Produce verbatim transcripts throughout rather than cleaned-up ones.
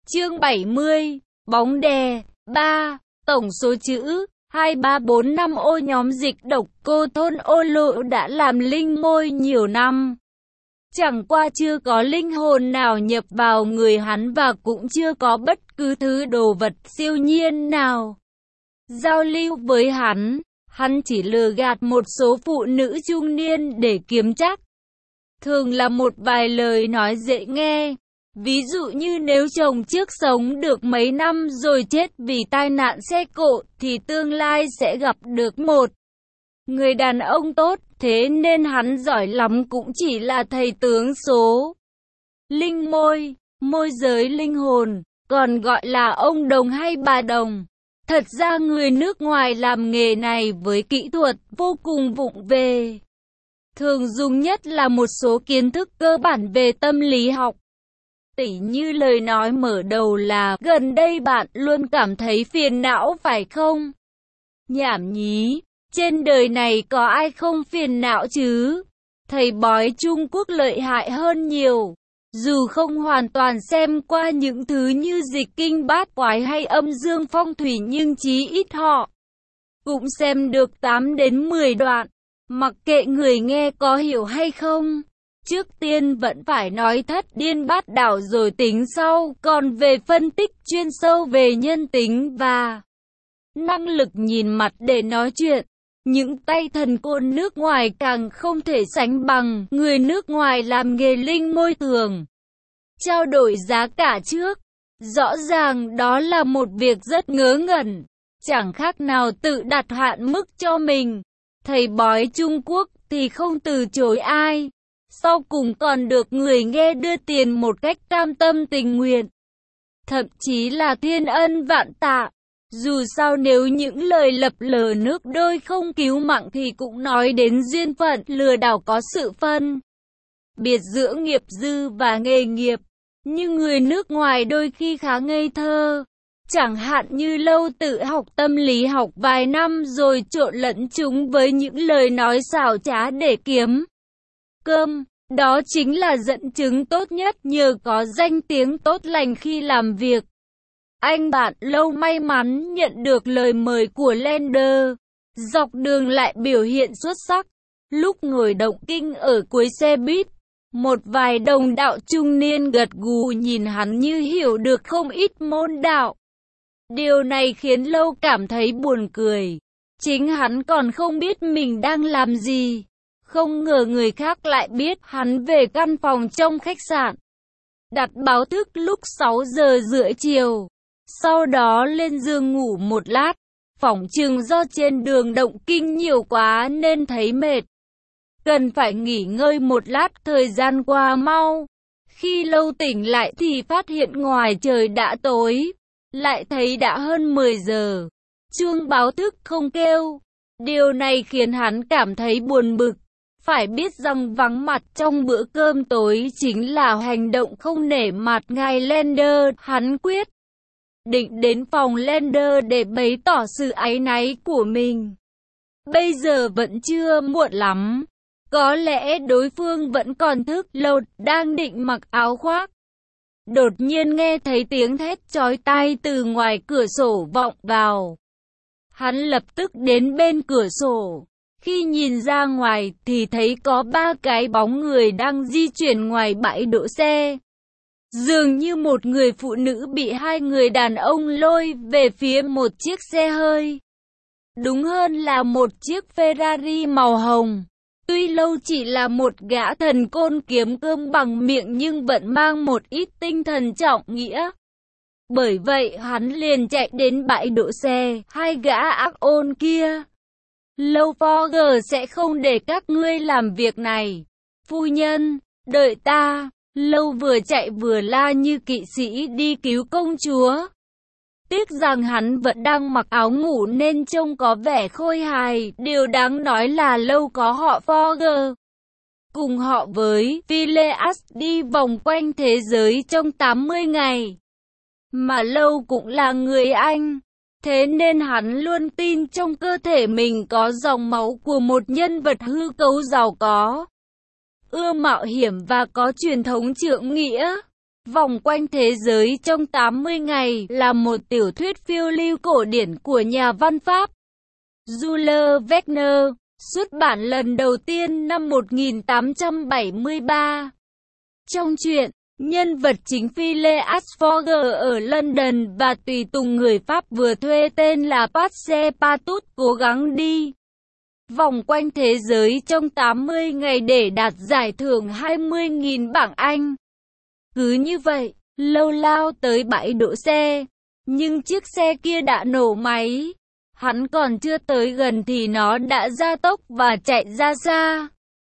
Chương bảy mươi, bóng đè, ba, tổng số chữ, hai ba bốn năm ô nhóm dịch độc cô thôn ô lỗ đã làm linh môi nhiều năm. Chẳng qua chưa có linh hồn nào nhập vào người hắn và cũng chưa có bất cứ thứ đồ vật siêu nhiên nào giao lưu với hắn. Hắn chỉ lừa gạt một số phụ nữ trung niên để kiếm trác. Thường là một vài lời nói dễ nghe. Ví dụ như nếu chồng trước sống được mấy năm rồi chết vì tai nạn xe cộ thì tương lai sẽ gặp được một người đàn ông tốt, thế nên hắn giỏi lắm cũng chỉ là thầy tướng số. Linh môi, môi giới linh hồn, còn gọi là ông đồng hay bà đồng. Thật ra người nước ngoài làm nghề này với kỹ thuật vô cùng vụng về. Thường dùng nhất là một số kiến thức cơ bản về tâm lý học. Tỉ như lời nói mở đầu là gần đây bạn luôn cảm thấy phiền não phải không? Nhảm nhí, trên đời này có ai không phiền não chứ? Thầy bói Trung Quốc lợi hại hơn nhiều. Dù không hoàn toàn xem qua những thứ như dịch kinh bát quái hay âm dương phong thủy nhưng chí ít họ cũng xem được tám đến mười đoạn. Mặc kệ người nghe có hiểu hay không. Trước tiên vẫn phải nói thất điên bát đảo rồi tính sau, còn về phân tích chuyên sâu về nhân tính và năng lực nhìn mặt để nói chuyện, những tay thần côn nước ngoài càng không thể sánh bằng. Người nước ngoài làm nghề linh môi thường trao đổi giá cả trước. Rõ ràng đó là một việc rất ngớ ngẩn, chẳng khác nào tự đặt hạn mức cho mình. Thầy bói Trung Quốc thì không từ chối ai. Sau cùng còn được người nghe đưa tiền một cách cam tâm tình nguyện. Thậm chí là thiên ân vạn tạ. Dù sao nếu những lời lập lờ nước đôi không cứu mạng thì cũng nói đến duyên phận lừa đảo có sự phân biệt giữa nghiệp dư và nghề nghiệp. Nhưng người nước ngoài đôi khi khá ngây thơ. Chẳng hạn như Lâu tự học tâm lý học vài năm rồi trộn lẫn chúng với những lời nói xảo trá để kiếm cơm. Đó chính là dẫn chứng tốt nhất nhờ có danh tiếng tốt lành khi làm việc. Anh bạn Lâu may mắn nhận được lời mời của Lender. Dọc đường lại biểu hiện xuất sắc. Lúc ngồi động kinh ở cuối xe buýt, một vài đồng đạo trung niên gật gù nhìn hắn như hiểu được không ít môn đạo. Điều này khiến Lâu cảm thấy buồn cười. Chính hắn còn không biết mình đang làm gì. Không ngờ người khác lại biết hắn về căn phòng trong khách sạn. Đặt báo thức lúc sáu giờ rưỡi chiều. Sau đó lên giường ngủ một lát. Phỏng chừng do trên đường động kinh nhiều quá nên thấy mệt. Cần phải nghỉ ngơi một lát, thời gian qua mau. Khi Lâu tỉnh lại thì phát hiện ngoài trời đã tối. Lại thấy đã hơn mười giờ. Chuông báo thức không kêu. Điều này khiến hắn cảm thấy buồn bực. Phải biết rằng vắng mặt trong bữa cơm tối chính là hành động không nể mặt ngài Lender. Hắn quyết định đến phòng Lender để bày tỏ sự áy náy của mình. Bây giờ vẫn chưa muộn lắm. Có lẽ đối phương vẫn còn thức. Lâu đang định mặc áo khoác. Đột nhiên nghe thấy tiếng thét chói tai từ ngoài cửa sổ vọng vào. Hắn lập tức đến bên cửa sổ. Khi nhìn ra ngoài thì thấy có ba cái bóng người đang di chuyển ngoài bãi đỗ xe. Dường như một người phụ nữ bị hai người đàn ông lôi về phía một chiếc xe hơi. Đúng hơn là một chiếc Ferrari màu hồng. Tuy Lâu chỉ là một gã thần côn kiếm cơm bằng miệng nhưng vẫn mang một ít tinh thần trọng nghĩa. Bởi vậy hắn liền chạy đến bãi đỗ xe. Hai gã ác ôn kia: Lâu Fogger sẽ không để các ngươi làm việc này. Phu nhân, đợi ta. Lâu vừa chạy vừa la như kỵ sĩ đi cứu công chúa. Tiếc rằng hắn vẫn đang mặc áo ngủ nên trông có vẻ khôi hài. Điều đáng nói là Lâu có họ Fogger. Cùng họ với Phileas đi vòng quanh thế giới trong tám mươi ngày. Mà Lâu cũng là người Anh. Thế nên hắn luôn tin trong cơ thể mình có dòng máu của một nhân vật hư cấu giàu có, ưa mạo hiểm và có truyền thống trượng nghĩa. Vòng quanh thế giới trong tám mươi ngày là một tiểu thuyết phiêu lưu cổ điển của nhà văn Pháp Jules Verne, xuất bản lần đầu tiên năm một nghìn tám trăm bảy mươi ba. Trong truyện, nhân vật chính Philip Asperger ở London và tùy tùng người Pháp vừa thuê tên là Passepartout cố gắng đi vòng quanh thế giới trong tám mươi ngày để đạt giải thưởng hai mươi nghìn bảng Anh. Cứ như vậy, Lâu lao tới bãi đỗ xe, nhưng chiếc xe kia đã nổ máy. Hắn còn chưa tới gần thì nó đã gia tốc và chạy ra xa.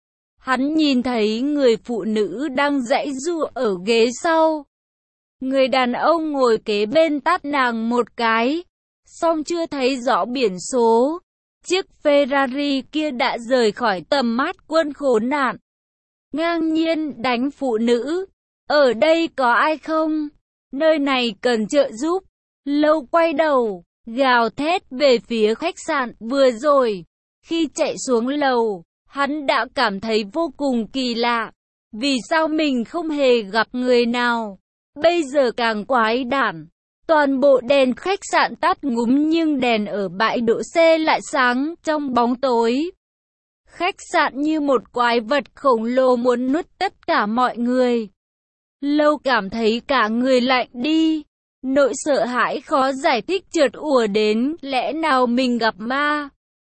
Hắn nhìn thấy người phụ nữ đang giãy giụa ở ghế sau. Người đàn ông ngồi kế bên tát nàng một cái, song chưa thấy rõ biển số. Chiếc Ferrari kia đã rời khỏi tầm mắt quân khốn nạn. Ngang nhiên đánh phụ nữ. Ở đây có ai không? Nơi này cần trợ giúp. Lâu quay đầu, gào thét về phía khách sạn vừa rồi. Khi chạy xuống lầu, hắn đã cảm thấy vô cùng kỳ lạ. Vì sao mình không hề gặp người nào? Bây giờ càng quái đản. Toàn bộ đèn khách sạn tắt ngúm nhưng đèn ở bãi đỗ xe lại sáng trong bóng tối. Khách sạn như một quái vật khổng lồ muốn nuốt tất cả mọi người. Lâu cảm thấy cả người lạnh đi. Nỗi sợ hãi khó giải thích chợt ùa đến, lẽ nào mình gặp ma?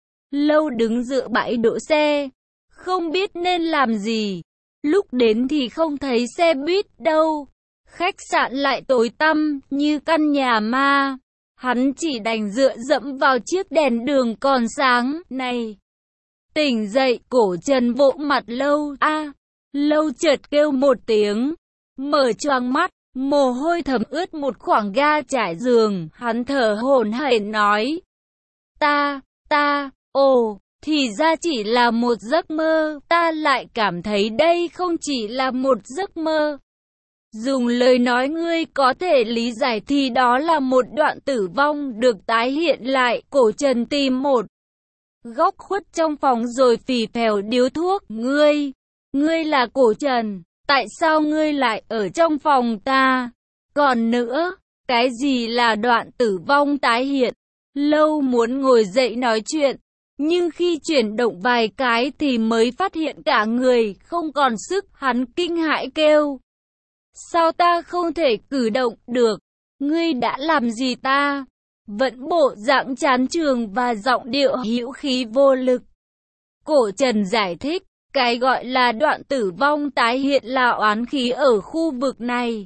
Lâu đứng giữa bãi đỗ xe, không biết nên làm gì. Lúc đến thì không thấy xe buýt đâu. Khách sạn lại tối tăm như căn nhà ma. Hắn chỉ đành dựa dẫm vào chiếc đèn đường còn sáng này. Tỉnh dậy, cổ Trần vỗ mặt Lâu. A, à, Lâu chợt kêu một tiếng, mở choàng mắt, mồ hôi thấm ướt một khoảng ga trải giường. Hắn thở hổn hển nói: Ta, ta, ồ, thì ra chỉ là một giấc mơ. Ta lại cảm thấy đây không chỉ là một giấc mơ. Dùng lời nói ngươi có thể lý giải thì đó là một đoạn tử vong được tái hiện lại. Cổ Trần tìm một góc khuất trong phòng rồi phì phèo điếu thuốc. Ngươi, ngươi là Cổ Trần, tại sao ngươi lại ở trong phòng ta? Còn nữa, cái gì là đoạn tử vong tái hiện? Lâu muốn ngồi dậy nói chuyện, nhưng khi chuyển động vài cái thì mới phát hiện cả người không còn sức. Hắn kinh hãi kêu: Sao ta không thể cử động được? Ngươi đã làm gì ta? Vẫn bộ dạng chán chường và giọng điệu hữu khí vô lực. Cổ Trần giải thích, cái gọi là đoạn tử vong tái hiện là oán khí ở khu vực này.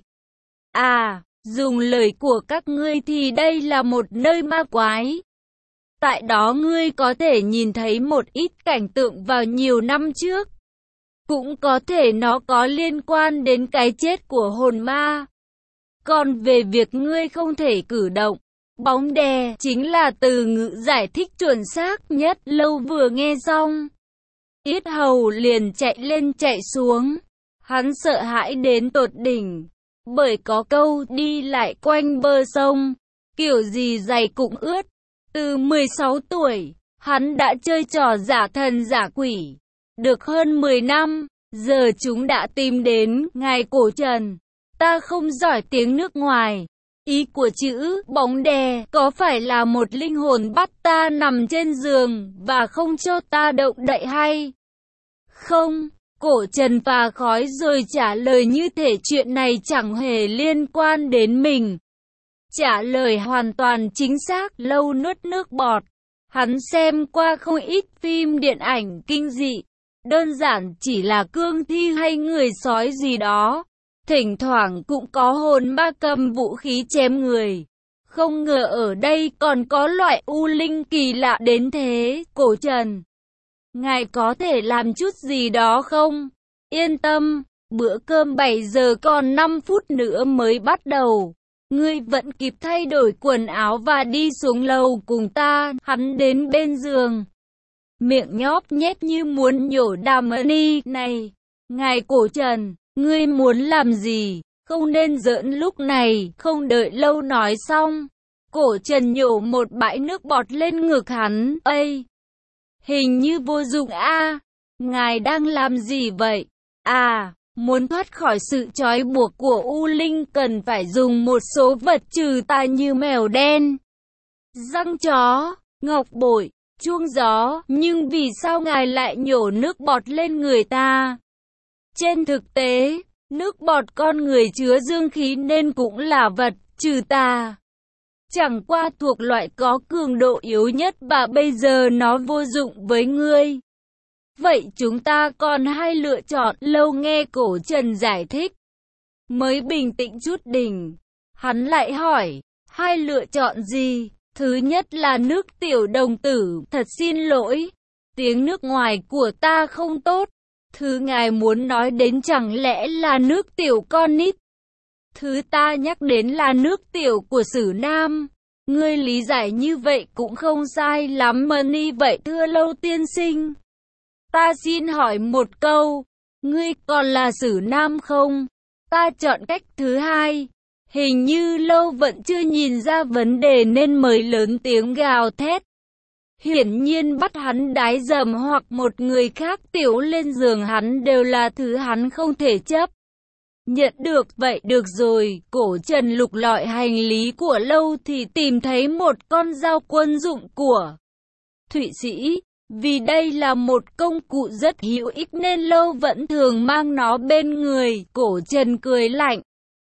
À, dùng lời của các ngươi thì đây là một nơi ma quái. Tại đó ngươi có thể nhìn thấy một ít cảnh tượng vào nhiều năm trước. Cũng có thể nó có liên quan đến cái chết của hồn ma. Còn về việc ngươi không thể cử động, bóng đè chính là từ ngữ giải thích chuẩn xác nhất. Lâu vừa nghe xong, yết hầu liền chạy lên chạy xuống. Hắn sợ hãi đến tột đỉnh, bởi có câu đi lại quanh bờ sông, kiểu gì giày cũng ướt. Từ mười sáu tuổi, hắn đã chơi trò giả thần giả quỷ. Được hơn mười năm, giờ chúng đã tìm đến. Ngài Cổ Trần, ta không giỏi tiếng nước ngoài. Ý của chữ bóng đè có phải là một linh hồn bắt ta nằm trên giường và không cho ta động đậy hay không? Cổ Trần phà khói rồi trả lời như thể chuyện này chẳng hề liên quan đến mình. Trả lời hoàn toàn chính xác. Lâu nuốt nước bọt. Hắn xem qua không ít phim điện ảnh kinh dị. Đơn giản chỉ là cương thi hay người sói gì đó. Thỉnh thoảng cũng có hồn ma cầm vũ khí chém người. Không ngờ ở đây còn có loại u linh kỳ lạ đến thế. Cổ Trần, ngài có thể làm chút gì đó không? Yên tâm, bữa cơm bảy giờ còn năm phút nữa mới bắt đầu. Ngươi vẫn kịp thay đổi quần áo và đi xuống lầu cùng ta. Hắn đến bên giường, miệng nhóp nhét như muốn nhổ đàm ni. Này, ngài Cổ Trần, ngươi muốn làm gì? Không nên giỡn lúc này. Không đợi Lâu nói xong, Cổ Trần nhổ một bãi nước bọt lên ngực hắn. Ây, hình như vô dụng a. À, ngài đang làm gì vậy? À, Muốn thoát khỏi sự trói buộc của U Linh cần phải dùng một số vật trừ tà như mèo đen, răng chó, ngọc bội, chuông gió, nhưng vì sao ngài lại nhổ nước bọt lên người ta? Trên thực tế, nước bọt con người chứa dương khí nên cũng là vật trừ tà. Chẳng qua thuộc loại có cường độ yếu nhất và bây giờ nó vô dụng với ngươi. Vậy chúng ta còn hai lựa chọn. Lâu nghe Cổ Trần giải thích, mới bình tĩnh chút đỉnh. Hắn lại hỏi, hai lựa chọn gì? Thứ nhất là nước tiểu đồng tử, thật xin lỗi, tiếng nước ngoài của ta không tốt. Thứ ngài muốn nói đến chẳng lẽ là nước tiểu con nít? Thứ ta nhắc đến là nước tiểu của Sử Nam. Ngươi lý giải như vậy cũng không sai lắm mà ni vậy thưa Lâu tiên sinh. Ta xin hỏi một câu, ngươi còn là Sử Nam không? Ta chọn cách thứ hai. Hình như Lâu vẫn chưa nhìn ra vấn đề nên mới lớn tiếng gào thét. Hiển nhiên bắt hắn đái dầm hoặc một người khác tiểu lên giường hắn đều là thứ hắn không thể chấp nhận được. Vậy được rồi, Cổ Trần lục lọi hành lý của Lâu thì tìm thấy một con dao quân dụng của Thụy Sĩ. Vì đây là một công cụ rất hữu ích nên Lâu vẫn thường mang nó bên người. Cổ Trần cười lạnh,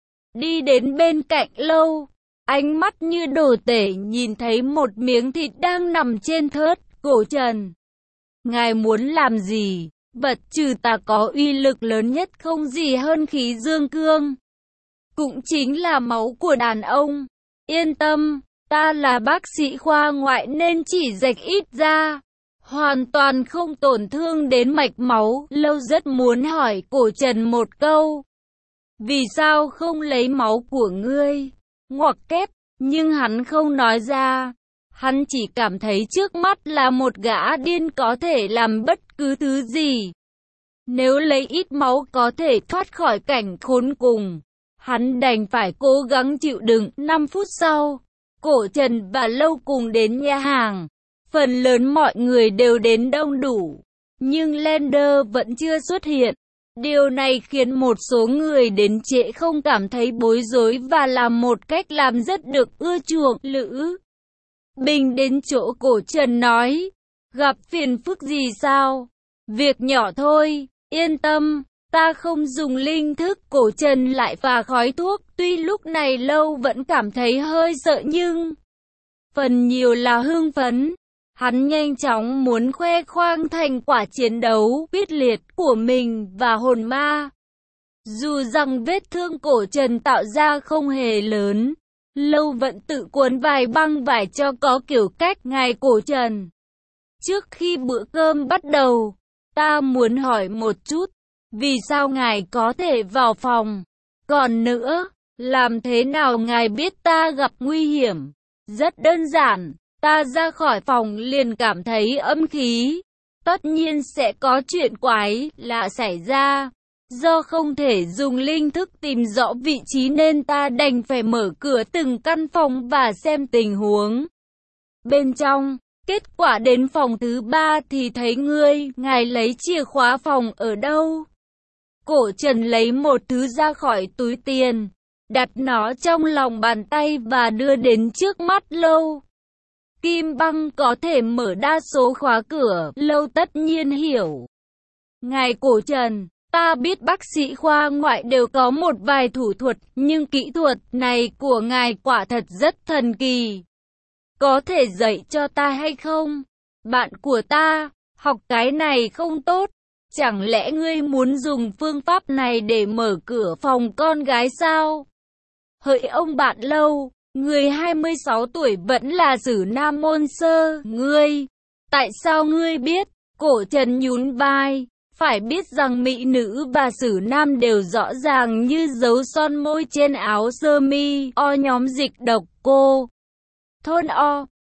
đi đến bên cạnh Lâu, ánh mắt như đồ tể nhìn thấy một miếng thịt đang nằm trên thớt. Cổ Trần, ngài muốn làm gì? Vật trừ tà có uy lực lớn nhất không gì hơn khí dương cương, cũng chính là máu của đàn ông. Yên tâm, ta là bác sĩ khoa ngoại nên chỉ rạch ít ra, hoàn toàn không tổn thương đến mạch máu. Lâu rất muốn hỏi Cổ Trần một câu, vì sao không lấy máu của ngươi? Ngoặc kép, nhưng hắn không nói ra. Hắn chỉ cảm thấy trước mắt là một gã điên có thể làm bất cứ thứ gì. Nếu lấy ít máu có thể thoát khỏi cảnh khốn cùng, hắn đành phải cố gắng chịu đựng. Năm phút sau, Cổ Trần và Lâu cùng đến nhà hàng. Phần lớn mọi người đều đến đông đủ, nhưng Lender vẫn chưa xuất hiện. Điều này khiến một số người đến trễ không cảm thấy bối rối và là một cách làm rất được ưa chuộng. Lữ Bình đến chỗ Cổ Trần nói, gặp phiền phức gì sao? Việc nhỏ thôi, yên tâm, ta không dùng linh thức. Cổ Trần lại phà khói thuốc, tuy lúc này Lâu vẫn cảm thấy hơi sợ nhưng phần nhiều là hưng phấn. Hắn nhanh chóng muốn khoe khoang thành quả chiến đấu quyết liệt của mình và hồn ma. Dù rằng vết thương Cổ Trần tạo ra không hề lớn, Lâu vẫn tự cuốn vài băng vải cho có kiểu cách. Ngài Cổ Trần, trước khi bữa cơm bắt đầu, ta muốn hỏi một chút, vì sao ngài có thể vào phòng? Còn nữa, làm thế nào ngài biết ta gặp nguy hiểm? Rất đơn giản. Ta ra khỏi phòng liền cảm thấy âm khí. Tất nhiên sẽ có chuyện quái lạ xảy ra. Do không thể dùng linh thức tìm rõ vị trí nên ta đành phải mở cửa từng căn phòng và xem tình huống bên trong. Kết quả đến phòng thứ ba thì thấy ngươi. Ngài lấy chìa khóa phòng ở đâu? Cổ Trần lấy một thứ ra khỏi túi tiền, đặt nó trong lòng bàn tay và đưa đến trước mắt Lâu. Kim băng có thể mở đa số khóa cửa. Lâu tất nhiên hiểu. Ngài Cổ Trần, ta biết bác sĩ khoa ngoại đều có một vài thủ thuật, nhưng kỹ thuật này của ngài quả thật rất thần kỳ. Có thể dạy cho ta hay không? Bạn của ta, học cái này không tốt. Chẳng lẽ ngươi muốn dùng phương pháp này để mở cửa phòng con gái sao? Hỡi ông bạn Lâu, người hai mươi sáu tuổi vẫn là Sử Nam môn sơ. Ngươi, tại sao ngươi biết? Cổ Trần nhún vai. Phải biết rằng mỹ nữ và Sử Nam đều rõ ràng như dấu son môi trên áo sơ mi. O nhóm dịch độc cô. Thôn O.